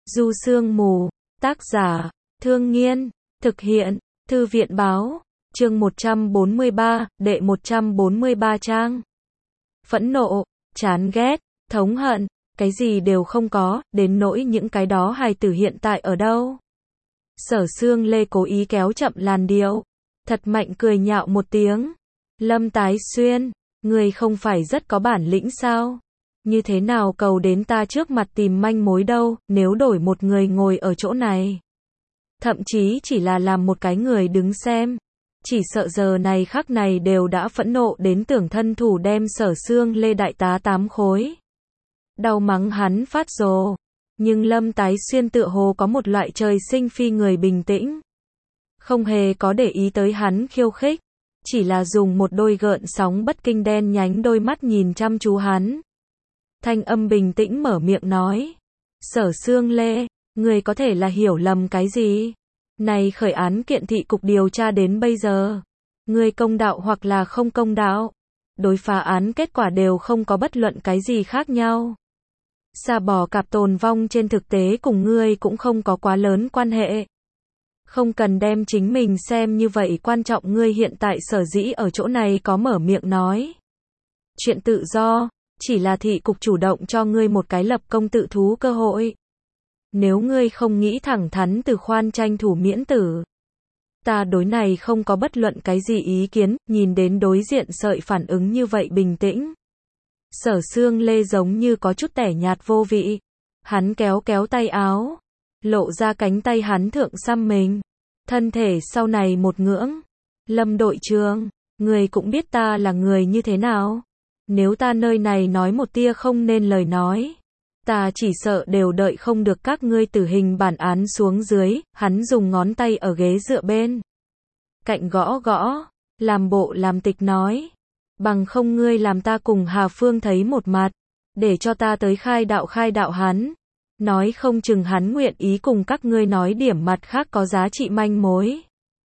Du Sương Mù, tác giả, Thương Nghiên, thực hiện, Thư viện Báo, chương 143, đệ 143 trang. Phẫn nộ, chán ghét, thống hận, cái gì đều không có, đến nỗi những cái đó hài tử hiện tại ở đâu. Sở Sương Lê cố ý kéo chậm làn điệu, thật mạnh cười nhạo một tiếng. Lâm Tái Xuyên, người không phải rất có bản lĩnh sao? Như thế nào cầu đến ta trước mặt tìm manh mối đâu, nếu đổi một người ngồi ở chỗ này. Thậm chí chỉ là làm một cái người đứng xem. Chỉ sợ giờ này khắc này đều đã phẫn nộ đến tưởng thân thủ đem Sở Sương Lê đại tá 8 khối. Đau mắng hắn phát rồ. Nhưng Lâm Tái Xuyên tựa hồ có một loại trời sinh phi người bình tĩnh. Không hề có để ý tới hắn khiêu khích. Chỉ là dùng một đôi gợn sóng bất kinh đen nhánh đôi mắt nhìn chăm chú hắn. Thanh âm bình tĩnh mở miệng nói. Sở Sương Lê, người có thể là hiểu lầm cái gì? Này khởi án kiện thị cục điều tra đến bây giờ. Người công đạo hoặc là không công đạo. Đối phá án kết quả đều không có bất luận cái gì khác nhau. Sa bò cạp tồn vong trên thực tế cùng ngươi cũng không có quá lớn quan hệ. Không cần đem chính mình xem như vậy quan trọng, ngươi hiện tại sở dĩ ở chỗ này có mở miệng nói. Chuyện tự do, chỉ là thị cục chủ động cho ngươi một cái lập công tự thú cơ hội. Nếu ngươi không nghĩ thẳng thắn từ khoan tranh thủ miễn tử. Ta đối này không có bất luận cái gì ý kiến, nhìn đến đối diện sợi phản ứng như vậy bình tĩnh. Sở Sương Lê giống như có chút tẻ nhạt vô vị. Hắn kéo kéo tay áo. Lộ ra cánh tay hắn thượng xăm mình. Thân thể sau này một ngưỡng. Lâm đội trưởng, người cũng biết ta là người như thế nào. Nếu ta nơi này nói một tia không nên lời nói. Ta chỉ sợ đều đợi không được các ngươi tử hình bản án xuống dưới. Hắn dùng ngón tay ở ghế dựa bên cạnh gõ gõ. Làm bộ làm tịch nói. Bằng không ngươi làm ta cùng Hà Phương thấy một mặt. Để cho ta tới khai đạo hắn. Nói không chừng hắn nguyện ý cùng các ngươi nói điểm mặt khác có giá trị manh mối.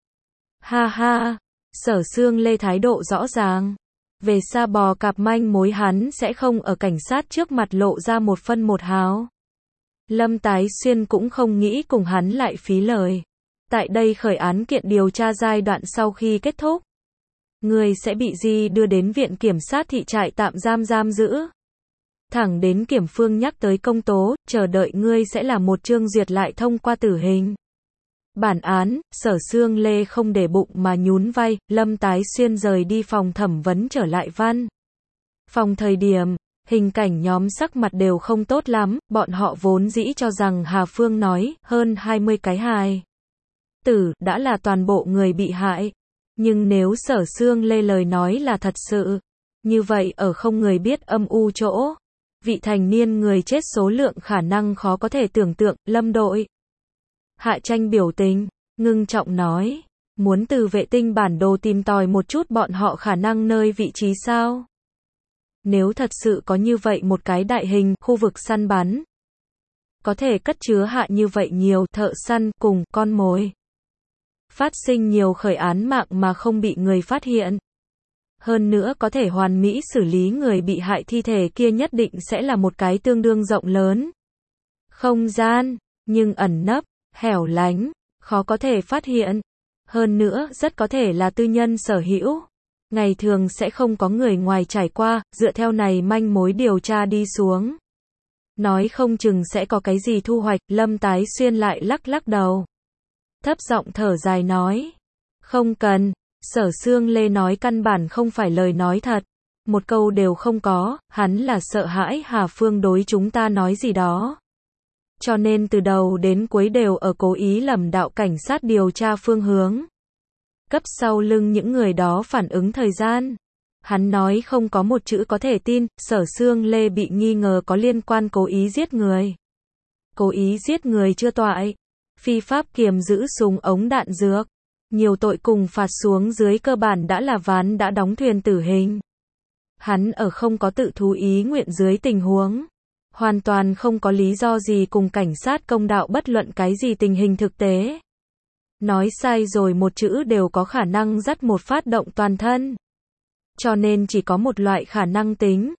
Ha ha, Sở Sương Lê thái độ rõ ràng. Về sa bò cạp manh mối hắn sẽ không ở cảnh sát trước mặt lộ ra một phân một hào. Lâm Tái Xuyên cũng không nghĩ cùng hắn lại phí lời. Tại đây khởi án kiện điều tra giai đoạn sau khi kết thúc. Người sẽ bị di đưa đến viện kiểm sát thị trại tạm giam giữ. Thẳng đến kiểm phương nhắc tới công tố, chờ đợi ngươi sẽ là một chương duyệt lại thông qua tử hình. Bản án, Sở Sương Lê không để bụng mà nhún vai, Lâm Tái Xuyên rời đi phòng thẩm vấn trở lại văn phòng thời điểm, hình cảnh nhóm sắc mặt đều không tốt lắm, bọn họ vốn dĩ cho rằng Hà Phương nói, hơn 20 cái hài tử, đã là toàn bộ người bị hại. Nhưng nếu Sở Sương Lê lời nói là thật sự, như vậy ở không người biết âm u chỗ. Vị thành niên người chết số lượng khả năng khó có thể tưởng tượng. Lâm đội Hạ Tranh biểu tình, ngưng trọng nói. Muốn từ vệ tinh bản đồ tìm tòi một chút bọn họ khả năng nơi vị trí sao? Nếu thật sự có như vậy một cái đại hình khu vực săn bắn, có thể cất chứa hạ như vậy nhiều thợ săn cùng con mồi. Phát sinh nhiều khởi án mạng mà không bị người phát hiện. Hơn nữa có thể hoàn mỹ xử lý người bị hại thi thể kia nhất định sẽ là một cái tương đương rộng lớn không gian, nhưng ẩn nấp, hẻo lánh, khó có thể phát hiện. Hơn nữa rất có thể là tư nhân sở hữu. Ngày thường sẽ không có người ngoài trải qua, dựa theo này manh mối điều tra đi xuống. Nói không chừng sẽ có cái gì thu hoạch. Lâm Tái Xuyên lại lắc lắc đầu. Thấp giọng thở dài nói. Không cần. Sở Sương Lê nói căn bản không phải lời nói thật. Một câu đều không có, hắn là sợ hãi Hà Phương đối chúng ta nói gì đó. Cho nên từ đầu đến cuối đều ở cố ý lầm đạo cảnh sát điều tra phương hướng. Cấp sau lưng những người đó phản ứng thời gian. Hắn nói không có một chữ có thể tin. Sở Sương Lê bị nghi ngờ có liên quan cố ý giết người. Cố ý giết người chưa toại. Phi pháp kiềm giữ súng ống đạn dược. Nhiều tội cùng phạt xuống dưới cơ bản đã là ván đã đóng thuyền tử hình. Hắn ở không có tự thú ý nguyện dưới tình huống. Hoàn toàn không có lý do gì cùng cảnh sát công đạo bất luận cái gì tình hình thực tế. Nói sai rồi một chữ đều có khả năng dắt một phát động toàn thân. Cho nên chỉ có một loại khả năng tính.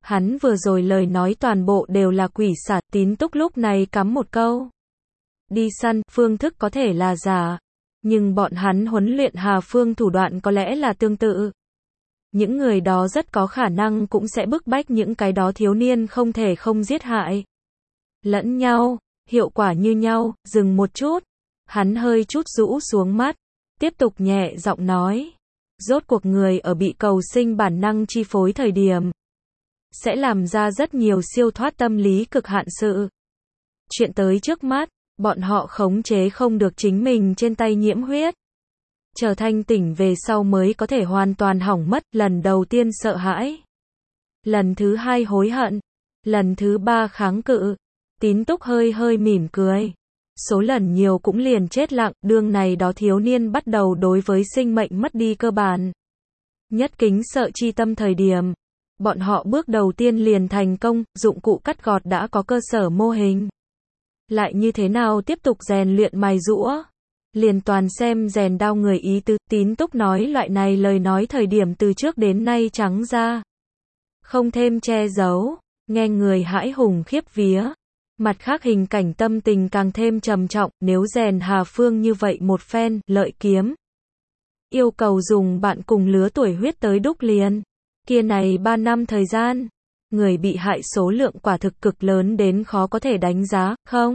Hắn vừa rồi lời nói toàn bộ đều là quỷ xả, Tín Túc lúc này cắm một câu. Đi săn, phương thức có thể là giả, nhưng bọn hắn huấn luyện Hà Phương thủ đoạn có lẽ là tương tự. Những người đó rất có khả năng cũng sẽ bức bách những cái đó thiếu niên không thể không giết hại lẫn nhau, hiệu quả như nhau. Dừng một chút, hắn hơi chút rũ xuống mắt, tiếp tục nhẹ giọng nói. Rốt cuộc người ở bị cầu sinh bản năng chi phối thời điểm, sẽ làm ra rất nhiều siêu thoát tâm lý cực hạn sự. Chuyện tới trước mắt, bọn họ khống chế không được chính mình trên tay nhiễm huyết. Chờ thanh tỉnh về sau mới có thể hoàn toàn hỏng mất. Lần đầu tiên sợ hãi, lần thứ hai hối hận, lần thứ ba kháng cự. Tín Túc hơi hơi mỉm cười. Số lần nhiều cũng liền chết lặng, đương này đó thiếu niên bắt đầu đối với sinh mệnh mất đi cơ bản nhất kính sợ chi tâm thời điểm. Bọn họ bước đầu tiên liền thành công, dụng cụ cắt gọt đã có cơ sở mô hình. Lại như thế nào tiếp tục rèn luyện mài giũa? Liền toàn xem rèn đao người ý tứ. Tín Túc nói loại này lời nói thời điểm từ trước đến nay trắng ra, không thêm che giấu, nghe người hãi hùng khiếp vía. Mặt khác hình cảnh tâm tình càng thêm trầm trọng, nếu rèn Hà Phương như vậy một phen, lợi kiếm. Yêu cầu dùng bạn cùng lứa tuổi huyết tới đúc liền. Kia này 3 năm thời gian, người bị hại số lượng quả thực cực lớn đến khó có thể đánh giá,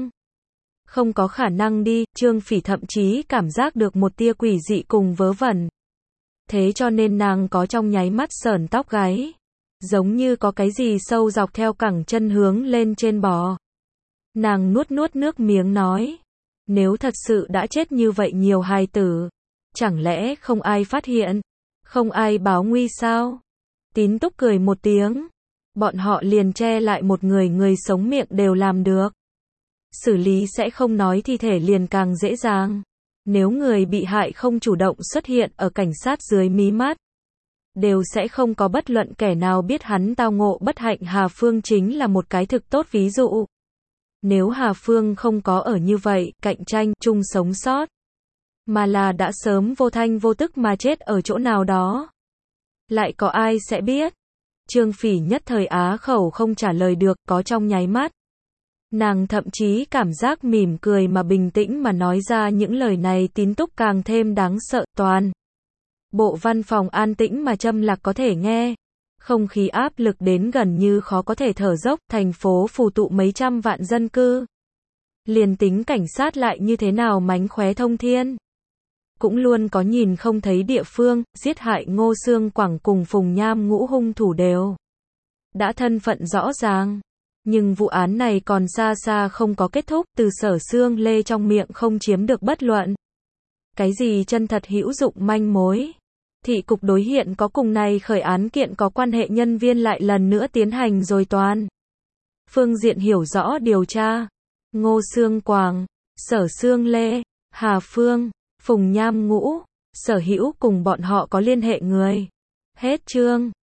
không có khả năng đi. Trương Phỉ thậm chí cảm giác được một tia quỷ dị cùng vớ vẩn. Thế cho nên nàng có trong nháy mắt sởn tóc gáy, giống như có cái gì sâu dọc theo cẳng chân hướng lên trên bò. Nàng nuốt nuốt nước miếng nói, nếu thật sự đã chết như vậy nhiều hài tử, chẳng lẽ không ai phát hiện, không ai báo nguy sao? Tín Túc cười một tiếng, bọn họ liền che lại một người sống miệng đều làm được. Xử lý sẽ không nói thi thể liền càng dễ dàng. Nếu người bị hại không chủ động xuất hiện ở cảnh sát dưới mí mắt, đều sẽ không có bất luận kẻ nào biết hắn tao ngộ bất hạnh. Hà Phương chính là một cái thực tốt ví dụ. Nếu Hà Phương không có ở như vậy, cạnh tranh, chung sống sót, mà là đã sớm vô thanh vô tức mà chết ở chỗ nào đó, lại có ai sẽ biết? Trương Phỉ nhất thời á khẩu không trả lời được, có trong nháy mắt. Nàng thậm chí cảm giác mỉm cười mà bình tĩnh mà nói ra những lời này. Tín Túc càng thêm đáng sợ. Toàn bộ văn phòng an tĩnh mà Trâm Lạc có thể nghe. Không khí áp lực đến gần như khó có thể thở dốc. Thành phố phù tụ mấy trăm vạn dân cư. Liền tính cảnh sát lại như thế nào mánh khóe thông thiên, cũng luôn có nhìn không thấy địa phương. Giết hại Ngô Xương Quảng cùng Phùng Nham Ngũ hung thủ đều đã thân phận rõ ràng. Nhưng vụ án này còn xa xa không có kết thúc. Từ Sở Xương Lê trong miệng không chiếm được bất luận cái gì chân thật hữu dụng manh mối. Thị cục đối hiện có cùng này khởi án kiện có quan hệ nhân viên lại lần nữa tiến hành rồi toàn phương diện hiểu rõ điều tra. Ngô Xương Quảng, Sở Xương Lê, Hà Phương, Phùng Nham Ngũ, sở hữu cùng bọn họ có liên hệ người. Hết chương.